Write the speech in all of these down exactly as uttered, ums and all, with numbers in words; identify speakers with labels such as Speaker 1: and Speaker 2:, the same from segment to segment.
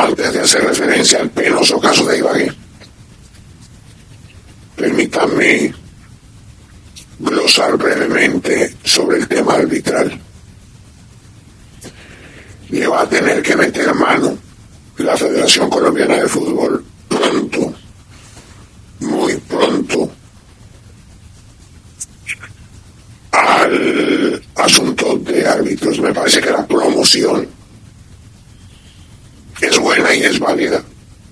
Speaker 1: antes de hacer referencia al penoso caso de Ibagué, permítanme glosar brevemente sobre el tema arbitral. Le va a tener que meter mano la Federación Colombiana de Fútbol pronto, muy pronto, al asunto de árbitros. Me parece que la promoción es buena y es válida,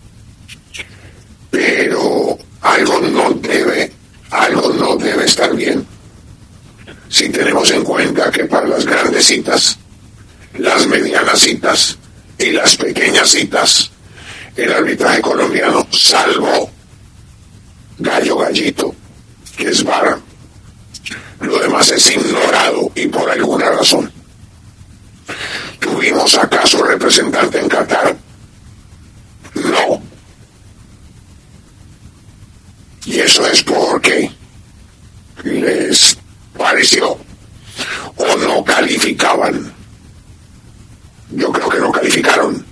Speaker 1: pero algo no debe, algo no debe estar bien si tenemos en cuenta que para las grandes citas, las medianas citas y las pequeñas citas, el arbitraje colombiano, salvo Gallo Gallito, que es vara, lo demás es ignorado y por alguna razón. ¿Tuvimos acaso representante en Qatar? No. Y eso es porque les pareció o no calificaban. Yo creo que no calificaron.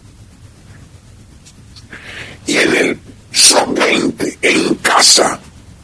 Speaker 1: Y en el sub veinte, en casa,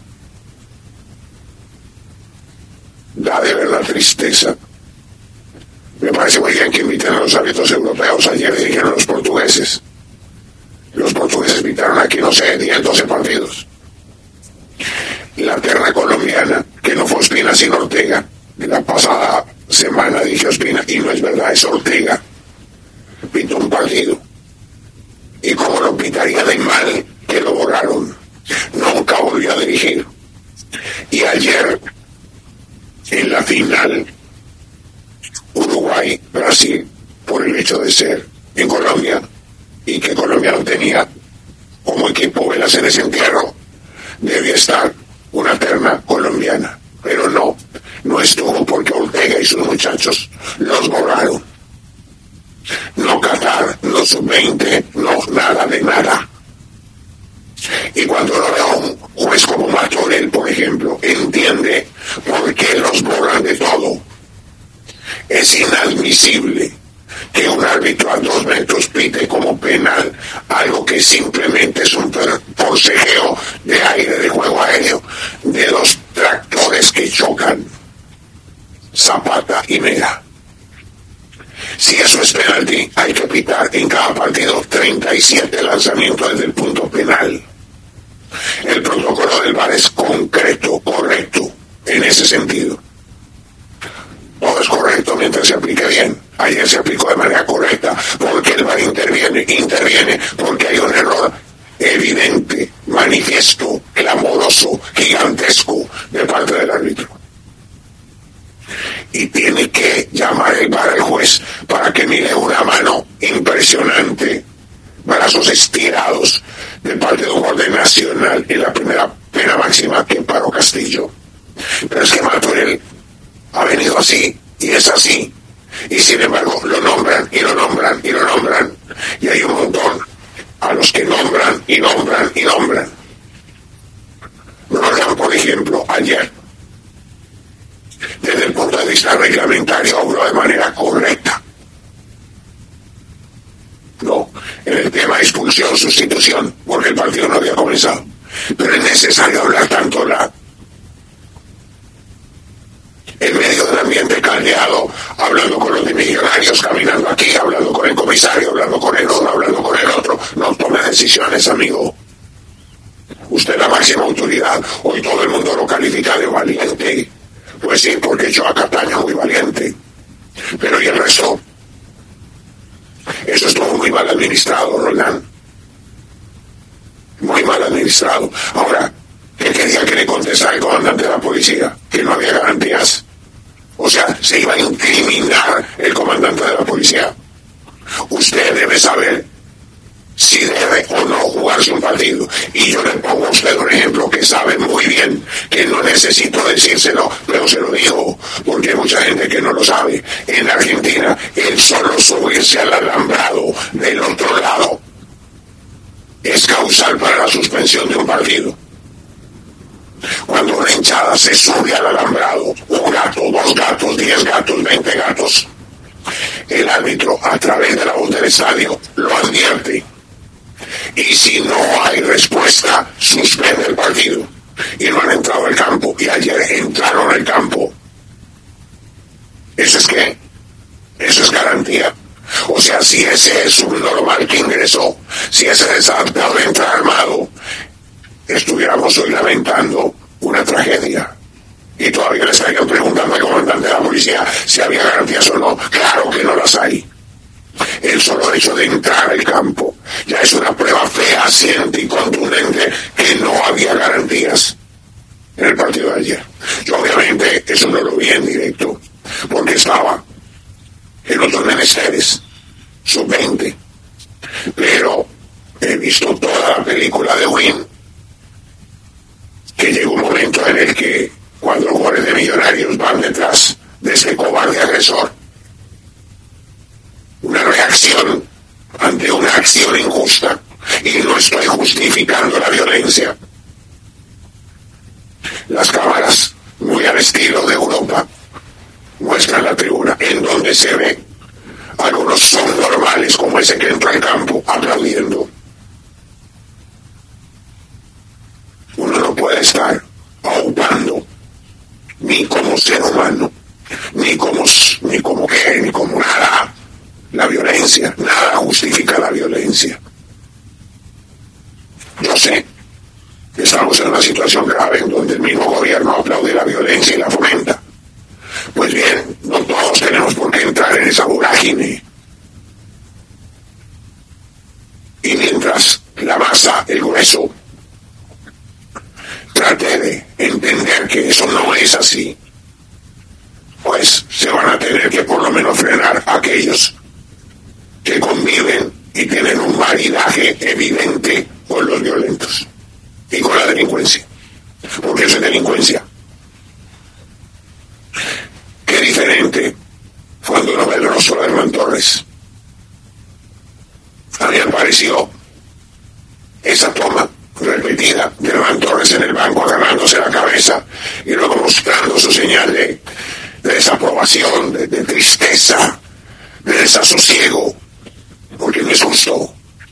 Speaker 1: da de verdad tristeza. Me parece muy bien que inviten a los árbitros europeos. Ayer dijeron los portugueses. Los portugueses invitaron aquí, no sé, diez, doce partidos. La terna colombiana, que no fue Ospina sino Ortega, de la pasada semana dije Ospina, y no es verdad, es Ortega, pitó un partido. Y como lo pitaría de mal, que lo borraron. Nunca volvió a dirigir. Y ayer, en la final, Uruguay-Brasil, por el hecho de ser en Colombia, y que Colombia no tenía como equipo velas en ese entierro, debía estar una terna colombiana, pero no, no estuvo porque Ortega y sus muchachos los borraron. No Qatar, no sub veinte, no nada de nada. Y cuando lo veo a un juez como Martorell, por ejemplo, entiende por qué los borran de todo. Es inadmisible que un árbitro a dos metros pite como penal algo que simplemente es un forcejeo de aire, de juego aéreo, de los tractores que chocan Zapata y Mera. Si eso es penalti, hay que pitar en cada partido treinta y siete lanzamientos desde el punto penal. El protocolo del V A R es concreto, correcto, en ese sentido. Todo es correcto mientras se aplique bien. Ayer se aplicó de manera correcta porque el V A R interviene, interviene porque hay un error evidente, manifiesto, clamoroso, gigantesco de parte del árbitro. Y tiene que llamar el V A R al juez para que mire una mano impresionante, brazos estirados de parte de un orden nacional en la primera pena máxima que paró Castillo. Pero es que Martorell ha venido así y es así, y sin embargo lo nombran y lo nombran y lo nombran, y hay un montón a los que nombran y nombran y nombran. Roland, por ejemplo, ayer, desde el punto de vista reglamentario, obró de manera correcta. No, en el tema de expulsión, sustitución, porque el partido no había comenzado. Pero es necesario hablar tanto la en medio del ambiente caldeado, hablando con los de Millonarios, caminando aquí, hablando con el comisario, hablando con el uno, hablando con el otro. No tome decisiones, amigo. Usted es la máxima autoridad. Hoy todo el mundo lo califica de valiente. Pues sí, porque yo a Cataño muy valiente. Pero ¿y el resto? Eso estuvo muy mal administrado, Roland. Muy mal administrado. Ahora, ¿qué quería que le contestara el comandante de la policía? Que no había garantías. O sea, se iba a incriminar el comandante de la policía. Usted debe saber si debe o no jugarse un partido. Y yo le pongo a usted un ejemplo que sabe muy bien, que no necesito decírselo, pero se lo digo, porque hay mucha gente que no lo sabe. En Argentina, el solo subirse al alambrado del otro lado es causal para la suspensión de un partido. Cuando una hinchada se sube al alambrado, un gato, dos gatos, diez gatos, veinte gatos, el árbitro a través de la voz del estadio lo advierte. Y si no hay respuesta, suspende el partido. Y no han entrado al campo. Y ayer entraron al campo. ¿Eso es qué? Eso es garantía. O sea, si ese es un normal que ingresó, si ese desadaptado entra armado, estuviéramos hoy lamentando una tragedia. Y todavía le estarían preguntando al comandante de la policía si había garantías o no. Claro que no las hay. El solo hecho de entrar al campo ya es una prueba fehaciente y contundente que no había garantías en el partido de ayer. Yo obviamente eso no lo vi en directo, porque estaba en otros menesteres, sub veinte. Pero he visto toda la película de Win, que llega un momento en el que cuando los jugadores de Millonarios van detrás de este cobarde agresor, una reacción ante una acción injusta, y no estoy justificando la violencia. Las cámaras, muy al estilo de Europa, muestran la tribuna en donde se ve algunos son normales como ese que entró al campo aplaudiendo. Uno no puede estar aupando ni como ser humano, ni como ni como qué, ni como nada la violencia. Nada justifica la violencia. Yo sé que estamos en una situación grave en donde el mismo gobierno aplaude la violencia y la fomenta. Pues bien, no todos tenemos por qué entrar en esa vorágine. Y mientras la masa, el grueso, trate de entender que eso no es así, pues se van a tener que por lo menos frenar a aquellos que conviven y tienen un maridaje evidente con los violentos y con la delincuencia, porque eso es delincuencia. Qué diferente cuando uno ve el rostro de Hernán Torres. A mí me pareció esa toma repetida de Hernán Torres en el banco agarrándose la cabeza y luego mostrando su señal de, de desaprobación, de, de tristeza, de desasosiego, porque no es justo.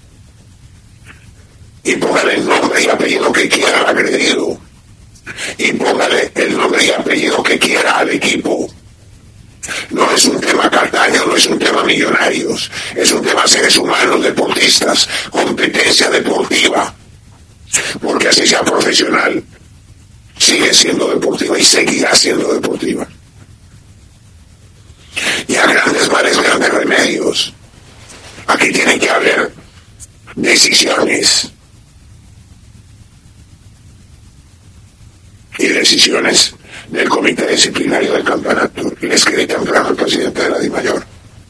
Speaker 1: Y póngale el nombre y apellido que quiera al agredido, y póngale el nombre y apellido que quiera al equipo. No es un tema Cartaño, no es un tema Millonarios, es un tema seres humanos, deportistas, competencia deportiva, porque así sea profesional, sigue siendo deportiva y seguirá siendo deportiva. Y a grandes males, grandes remedios. Aquí tiene que haber decisiones. Y decisiones del comité disciplinario del campeonato. Y le escribí temprano al presidente de la DIMAYOR,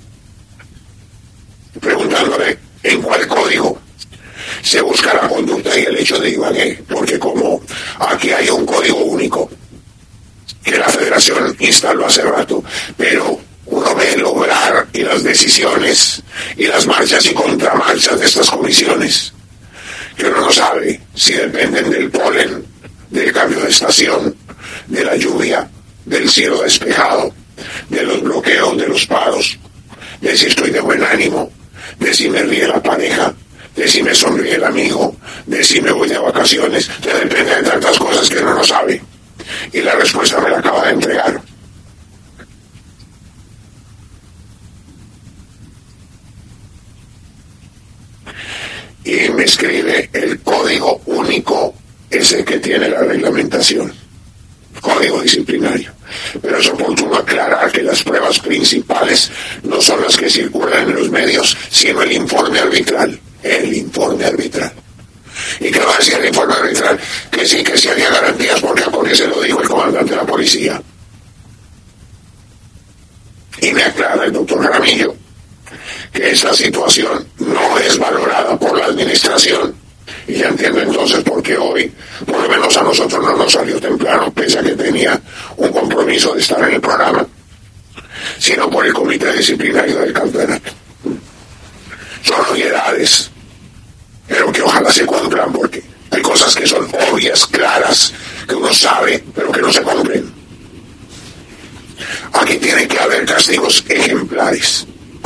Speaker 1: preguntándole en cuál código se busca la conducta y el hecho de Ibagué, porque como aquí hay un código único que la federación instaló hace rato, pero uno ve el obrar y las decisiones y las marchas y contramarchas de estas comisiones, que uno no sabe si dependen del polen, del cambio de estación, de la lluvia, del cielo despejado, de los bloqueos, de los paros, de si estoy de buen ánimo, de si me ríe la pareja, de si me sonríe el amigo, de si me voy de vacaciones, que depende de tantas cosas que uno no sabe. Y la respuesta me la acaba de entregar. Y me escribe el código único, ese que tiene la reglamentación, código disciplinario. Pero es oportuno aclarar que las pruebas principales no son las que circulan en los medios, sino el informe arbitral. El informe arbitral. ¿Y qué va a decir el informe arbitral? Que sí, que sí había garantías, porque, porque se lo dijo el comandante de la policía. Y me aclara el doctor Jaramillo que esta situación no es valorada por la administración. Y ya entiendo entonces por qué hoy, por lo menos a nosotros no nos salió temprano, pese a que tenía un compromiso de estar en el programa, sino por el comité disciplinario del campeonato. Son obviedades, pero que ojalá se cumplan, porque hay cosas que son obvias, claras, que uno sabe, pero que no se cumplen. Aquí tiene que haber castigos ejemplares.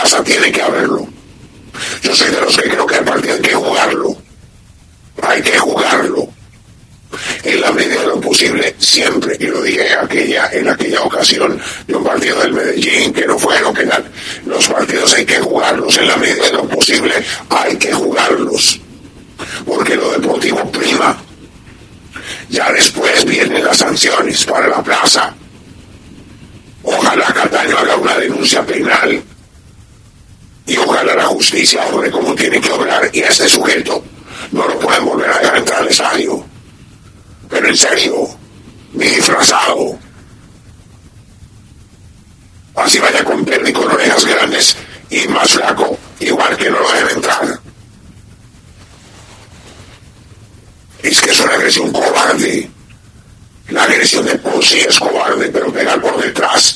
Speaker 1: plaza tiene que haberlo. Yo soy de los que creo que el partido hay que jugarlo. Hay que jugarlo. En la medida de lo posible, siempre, y lo dije aquella, en aquella ocasión de un partido del Medellín, que no fue lo que tal. Los partidos hay que jugarlos, en la medida de lo posible hay que jugarlos. Porque lo deportivo prima. Ya después vienen las sanciones para la plaza. Ojalá Cataño haga una denuncia penal. Y ojalá la justicia obre como tiene que obrar. Y a este sujeto no lo pueden volver a dejar entrar al estadio. Pero en serio, ni disfrazado. Así vaya con pelo y con orejas grandes y más flaco, igual que no lo dejen entrar. Es que es una agresión cobarde. La agresión de por sí es cobarde, pero pegar por detrás.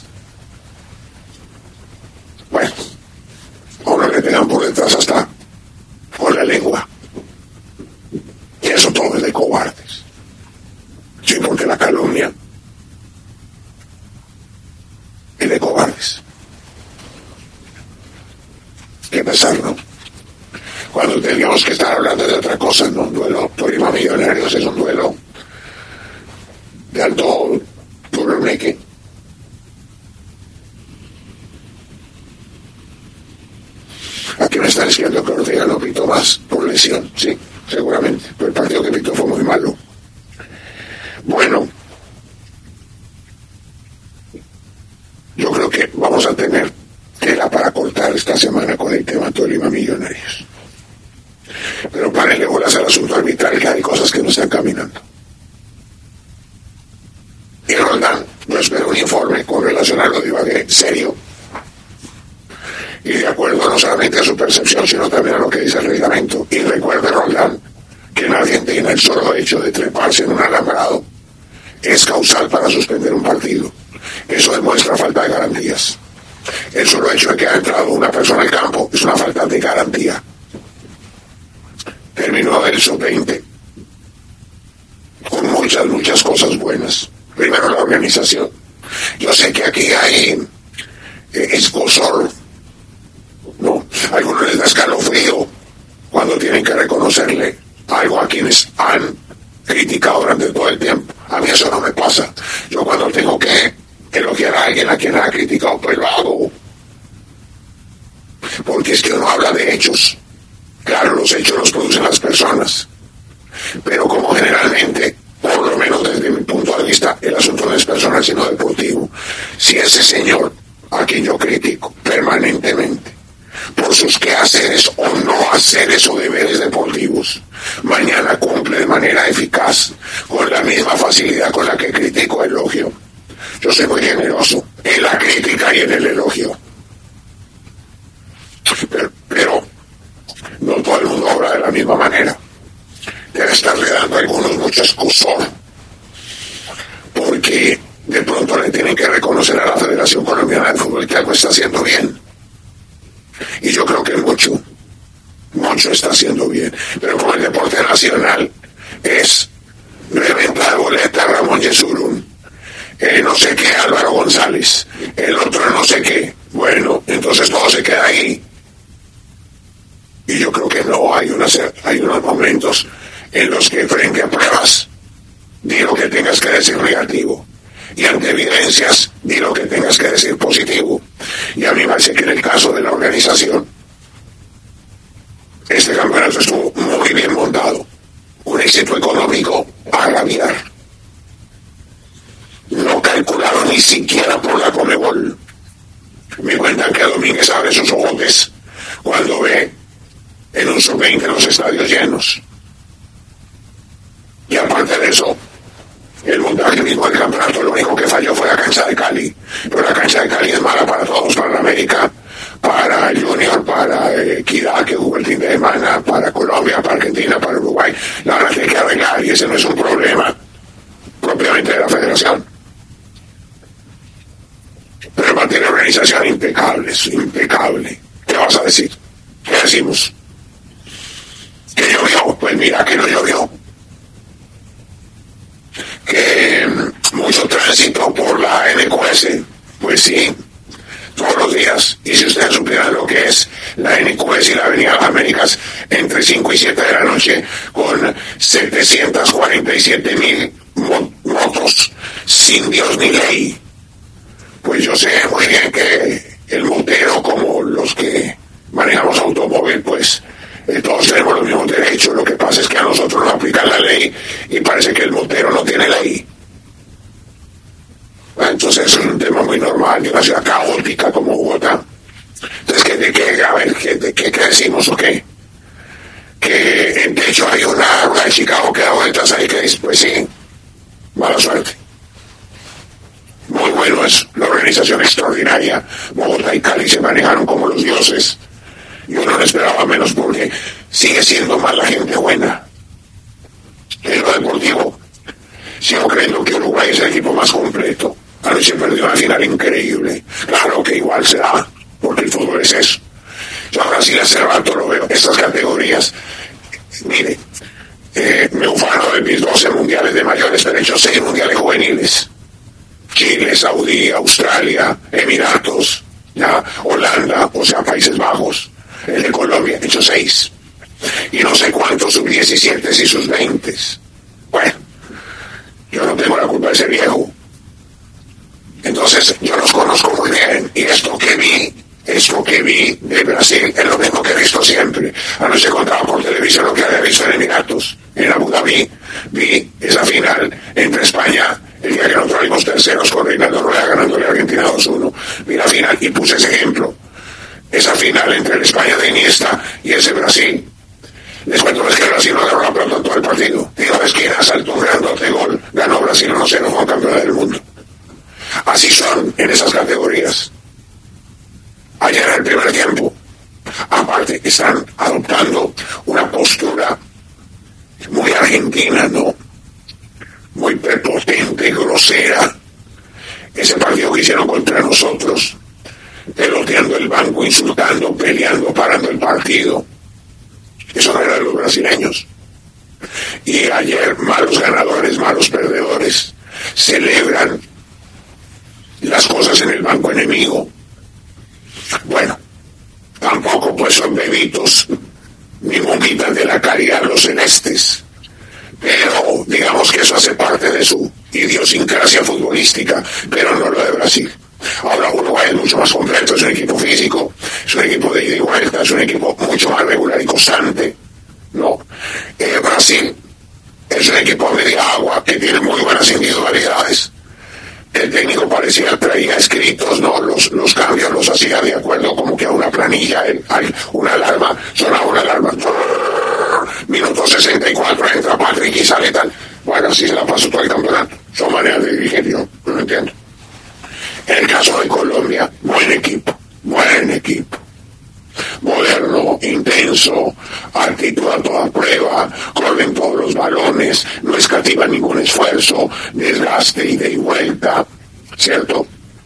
Speaker 1: Bueno, a uno le pegan por detrás hasta con la lengua. Y eso todo es de cobardes. Sí, porque la calumnia es de cobardes. Qué pesar, ¿no? Cuando teníamos que estar hablando de otra cosa, no un duelo Tolima Millonarios, es un duelo de alto turneque. Aquí me están diciendo que Ortega no pitó más por lesión, sí, seguramente, pero el partido que pitó fue muy malo. Bueno, yo creo que vamos a tener tela para cortar esta semana con el tema Tolima Millonarios. Pero párenle bolas al asunto arbitral, que hay cosas que no están caminando. Y Roldán, yo espero un informe con relación a lo de Ibagué, serio. Y de acuerdo no solamente a su percepción, sino también a lo que dice el reglamento. Y recuerde, Roldán, que en Argentina el solo hecho de treparse en un alambrado es causal para suspender un partido. Eso demuestra falta de garantías. El solo hecho de que ha entrado una persona al campo es una falta de garantía. Terminó el sub veinte con muchas, muchas cosas buenas. Primero, la organización. Yo sé que aquí hay eh, escozor, ¿no? A algunos les da escalofrío cuando tienen que reconocerle algo a quienes han criticado durante todo el tiempo. A mí eso no me pasa. Yo cuando tengo que elogiar a alguien a quien ha criticado, pues lo hago. Porque es que uno habla de hechos. Claro, los hechos los producen las personas. Pero como generalmente, por lo menos desde mi punto de vista, el asunto no es personal sino deportivo. Si ese señor, a quien yo critico permanentemente, por sus quehaceres o no haceres o deberes deportivos, mañana cumple de manera eficaz, con la misma facilidad con la que critico elogio. Yo soy muy generoso en la crítica y en el elogio. Pero, pero no todo el mundo obra de la misma manera. Debe estarle dando a algunos mucho escozor, porque de pronto le tienen que reconocer a la Federación Colombiana de Fútbol que algo está haciendo bien. Y yo creo que mucho, mucho está haciendo bien. Pero como el deporte nacional es reventa de boleta Ramón Yesurún, eh, no sé qué Álvaro González, el otro no sé qué, bueno, entonces todo se queda ahí. Y yo creo que no, hay, unas, hay unos momentos en los que frente a pruebas, di lo que tengas que decir negativo. Y ante evidencias, di lo que tengas que decir positivo. Y a mí me parece que en el caso de la organización, este campeonato estuvo muy bien montado. Un éxito económico a rabiar. No calcularon ni siquiera por la Conmebol. Me cuentan que Domínguez abre sus ojotes cuando ve en un sub veinte los estadios llenos. Y aparte de eso, el montaje mismo del campeonato, lo único que falló fue la cancha de Cali. Pero la cancha de Cali es mala para todos, para la América, para el Junior, para eh, Equidad, que jugó el fin de semana, para Colombia, para Argentina, para Uruguay. La verdad tiene que arreglar, y ese no es un problema propiamente de la federación. Pero mantiene organización impecable, es impecable. ¿Qué vas a decir? ¿Qué decimos? ¿Que llovió? Pues mira que no llovió. Que mucho tránsito por la N Q S, pues sí, todos los días. Y si ustedes supieran lo que es la N Q S y la Avenida Las Américas entre cinco y siete de la noche con setecientos cuarenta y siete mil motos sin Dios ni ley, pues yo sé muy bien que el motero, como los que manejamos automóvil, pues eh, todos tenemos los mismos derechos. Lo que pasa es que a nosotros nos aplican la ley y parece que el motero no tiene ley. Entonces es un tema muy normal de una ciudad caótica como Bogotá. Entonces, ¿qué, de qué, a ver, ¿qué, de qué, qué decimos o qué? Que en techo hay una, una de Chicago que da vueltas ahí que dice, pues sí, mala suerte. Muy bueno eso, la organización extraordinaria. Bogotá y Cali se manejaron como los dioses. Yo no lo esperaba menos porque sigue siendo más la gente buena. En lo deportivo, sigo creyendo que Uruguay es el equipo más completo. Anoche perdió una final increíble. Claro que igual será, porque el fútbol es eso. Yo a Brasil hace rato lo veo, estas categorías. Mire, eh, me ufano de mis doce mundiales de mayores, pero he hecho seis mundiales juveniles. Chile, Saudí, Australia, Emiratos, ya, Holanda, o sea, Países Bajos, el de Colombia, he hecho seis. Y no sé cuántos sub diecisiete y sus veinte. Bueno, yo no tengo la culpa de ser viejo. Entonces, yo los conozco muy bien. Y esto que vi, esto que vi de Brasil, es lo mismo que he visto siempre. Anoche contaba por televisión lo que había visto en Emiratos, en Abu Dhabi. Vi esa final entre España, el día que nosotros fuimos terceros con Reinaldo Rueda ganándole a Argentina dos uno. Vi la final y puse ese ejemplo. Esa final entre el España de Iniesta y ese Brasil. Les cuento es que Brasil no agarró la pelota en todo el partido. Digo, es que saltó un grandote gol. Ganó Brasil uno cero, fue campeón del mundo. Así son en esas categorías. Ayer en el primer tiempo, aparte, están adoptando una postura muy argentina, ¿no? Muy prepotente, grosera. Ese partido que hicieron contra nosotros, peloteando el banco, insultando, peleando, parando el partido. Eso no era de los brasileños. Y ayer, malos ganadores, malos perdedores, celebran las cosas en el banco enemigo. Bueno, tampoco pues son bebitos ni monjitas de la caridad los celestes, pero digamos que eso hace parte de su idiosincrasia futbolística, pero no lo de Brasil. Ahora Uruguay es mucho más completo, es un equipo físico, es un equipo de ida y vuelta, es un equipo mucho más regular y constante, ¿no? Eh, Brasil es un equipo a media agua que tiene muy buenas individualidades. El técnico parecía traía escritos, ¿no? Los, los cambios los hacía de acuerdo como que a una planilla, el, hay una alarma, sonaba una alarma, minuto sesenta y cuatro, entra Patrick y sale tal. Bueno, así se la pasó todo el campeonato. Son maneras de dirigir, yo no lo entiendo. En el caso de Colombia, buen equipo, buen equipo. Moderno, intenso, actitud a toda prueba, corren todos los balones, no escatima ningún esfuerzo, desgaste, ida y vuelta, ¿cierto?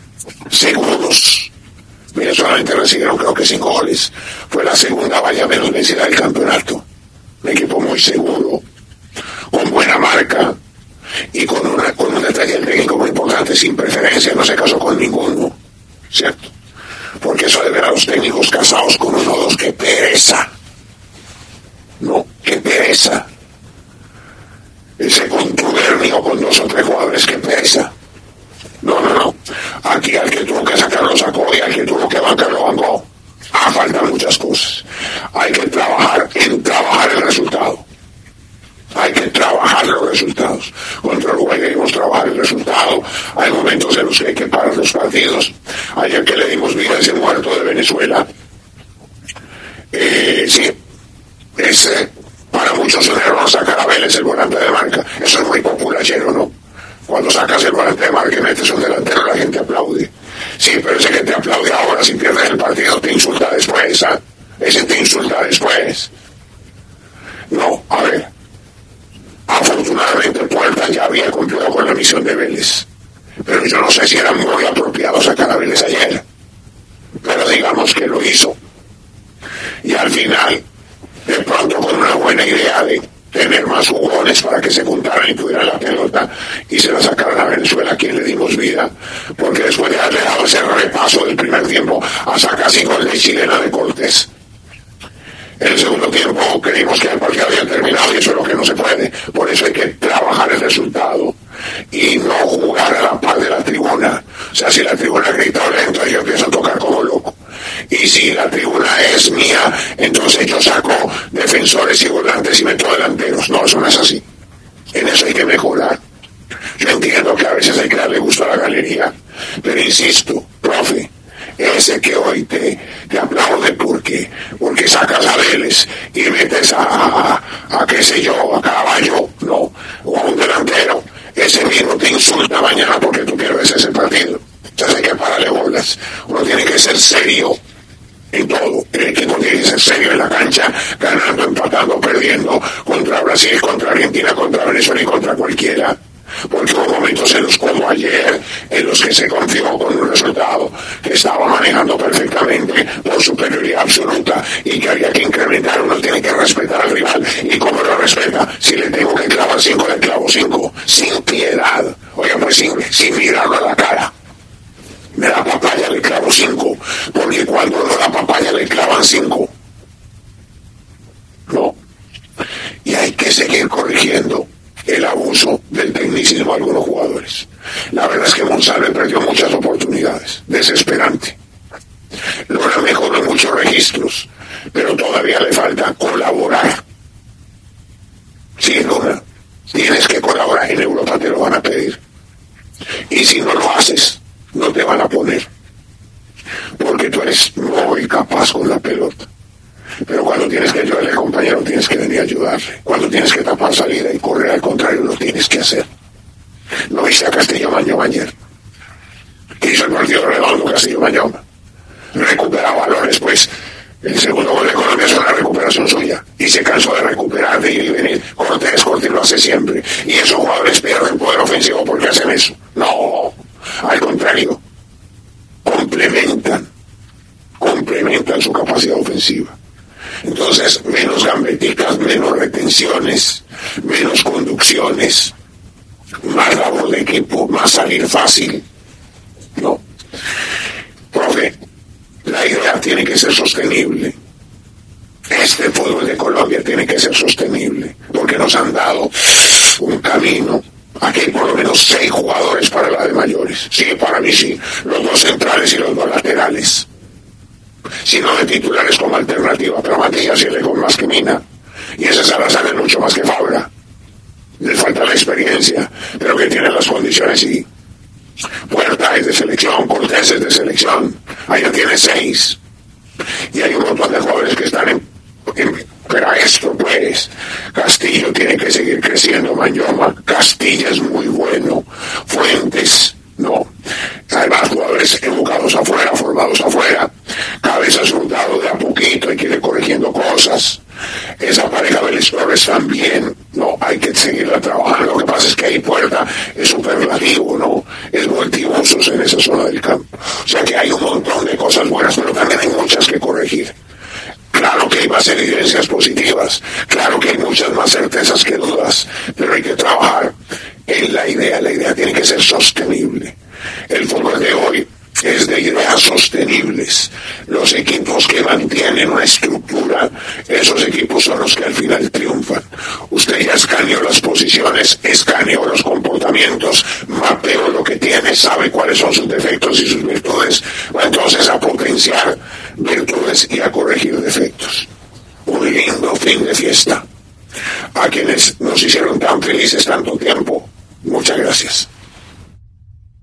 Speaker 1: Seguros. Mira, solamente recibieron creo que cinco goles. Fue la segunda valla menos vencida del campeonato. Un equipo muy seguro, con buena marca y con, una, con un detalle técnico muy importante, sin preferencia, no se casó con ninguno, ¿cierto? Porque eso de ver a los técnicos casados con uno o dos, qué pereza. No, qué pereza. Ese contubernio con dos o tres jugadores, qué pereza. No, no, no. Aquí al que tuvo que sacar lo sacó y al que tuvo que bancar lo bancó. Ah, faltan muchas cosas. Hay que trabajar en trabajar el resultado. Hay que trabajar los resultados. Contra Uruguay debemos trabajar el resultado. Hay momentos en los que hay que parar los partidos. Ayer que le dimos vida a ese muerto de Venezuela. Eh, sí, es eh, para muchos un error sacar a Vélez el volante de marca. Eso es muy populachero, ¿no? Cuando sacas el volante de marca y metes un delantero, la gente aplaude. Sí, pero ese que te aplaude ahora, si pierdes el partido, te insulta después, ¿ah? Ese te insulta después. No, a ver. Afortunadamente Puerta ya había cumplido con la misión de Vélez, pero yo no sé si era muy apropiado sacar a Vélez ayer, pero digamos que lo hizo. Y al final, de pronto con una buena idea de tener más jugones para que se juntaran y tuvieran la pelota y se la sacaran a Venezuela, a quien le dimos vida, porque después de haberle dado ese repaso del primer tiempo a sacar cinco de chilena de Cortés. En el segundo tiempo creímos que el partido había terminado y eso es lo que no se puede. Por eso hay que trabajar el resultado y no jugar a la par de la tribuna. O sea, si la tribuna grita lento, yo empiezo a tocar como loco. Y si la tribuna es mía, entonces yo saco defensores y volantes y meto delanteros. No, eso no es así. En eso hay que mejorar. Yo entiendo que a veces hay que darle gusto a la galería, pero insisto, profe, ese que hoy te, te aplaude porque, porque sacas a Vélez y metes a, a, a qué sé yo, a Caballo, no, o a un delantero, ese mismo te insulta mañana porque tú pierdes ese partido. Entonces hay que pararle bolas. Uno tiene que ser serio en todo. El equipo tiene que ser serio en la cancha, ganando, empatando, perdiendo, contra Brasil, contra Argentina, contra Venezuela y contra cualquiera. Porque hubo momentos en los como ayer, en los que se confió con un resultado que estaba manejando perfectamente por superioridad absoluta y que había que incrementar. Uno tiene que respetar al rival. ¿Y cómo lo respeta? Si le tengo que clavar cinco, le clavo cinco. Sin piedad. Oiga, pues sin, sin mirarlo a la cara. Me da papaya, le clavo cinco. Porque cuando no da papaya, le clavan cinco. No. Y hay que seguir corrigiendo el abuso del tecnicismo de algunos jugadores. La verdad es que Monsalve perdió muchas oportunidades. Desesperante. Logra mejoró en muchos registros, pero todavía le falta colaborar. Sin duda, tienes que colaborar. En Europa te lo van a pedir. Y si no lo haces, no te van a poner. Porque tú eres muy capaz con la pelota. Pero cuando tienes que ayudarle al compañero, tienes que venir a ayudarle. Cuando tienes que tapar salida y correr al contrario, lo tienes que hacer. ¿No viste a Castillo Mañón ayer? Que hizo el partido redondo Castillo Mañón. Recupera balones, pues el segundo gol de Colombia es una recuperación suya. Y se cansó de recuperar, de ir y venir. Cortés, Cortés lo hace siempre. Y esos jugadores pierden poder ofensivo porque hacen eso. No, al contrario. Complementan. Complementan su capacidad ofensiva. Entonces, menos gambeticas, menos retenciones, menos conducciones, más labor de equipo, más salir fácil. No. Profe, la idea tiene que ser sostenible. Este fútbol de Colombia tiene que ser sostenible, porque nos han dado un camino. Aquí hay por lo menos seis jugadores para la de mayores. Sí, para mí sí. Los dos centrales y los dos laterales. Sino de titulares como alternativa, pero Matías sirve con más que Mina. Y ese Salazar es mucho más que Fabra. Les falta la experiencia, pero que tienen las condiciones y Puerta es de selección, Cortés es de selección. Ahí ya tiene seis. Y hay un montón de jugadores que están en, en pero esto pues, Castillo tiene que seguir creciendo, Mañoma, Castilla es muy bueno, Fuentes, no. Además, jugadores educados afuera, formados afuera, Cabezas Hurtado de a poquito y que ir corrigiendo cosas. Esa pareja de Torres también, no, hay que seguirla trabajando. Lo que pasa es que ahí Puerta es superlativo, ¿no? Es multiusos en esa zona del campo. O sea que hay un montón de cosas buenas, pero también hay muchas que corregir. Claro que hay más evidencias positivas, claro que hay muchas más certezas que dudas, pero hay que trabajar en la idea. La idea tiene que ser sostenible. El fútbol de hoy es de ideas sostenibles. Los equipos que mantienen una estructura, esos equipos son los que al final triunfan. Usted ya escaneó las posiciones, escaneó los comportamientos, mapeó lo que tiene, sabe cuáles son sus defectos y sus virtudes. Va entonces a potenciar virtudes y a corregir defectos. Un lindo fin de fiesta. A quienes nos hicieron tan felices tanto tiempo, muchas gracias.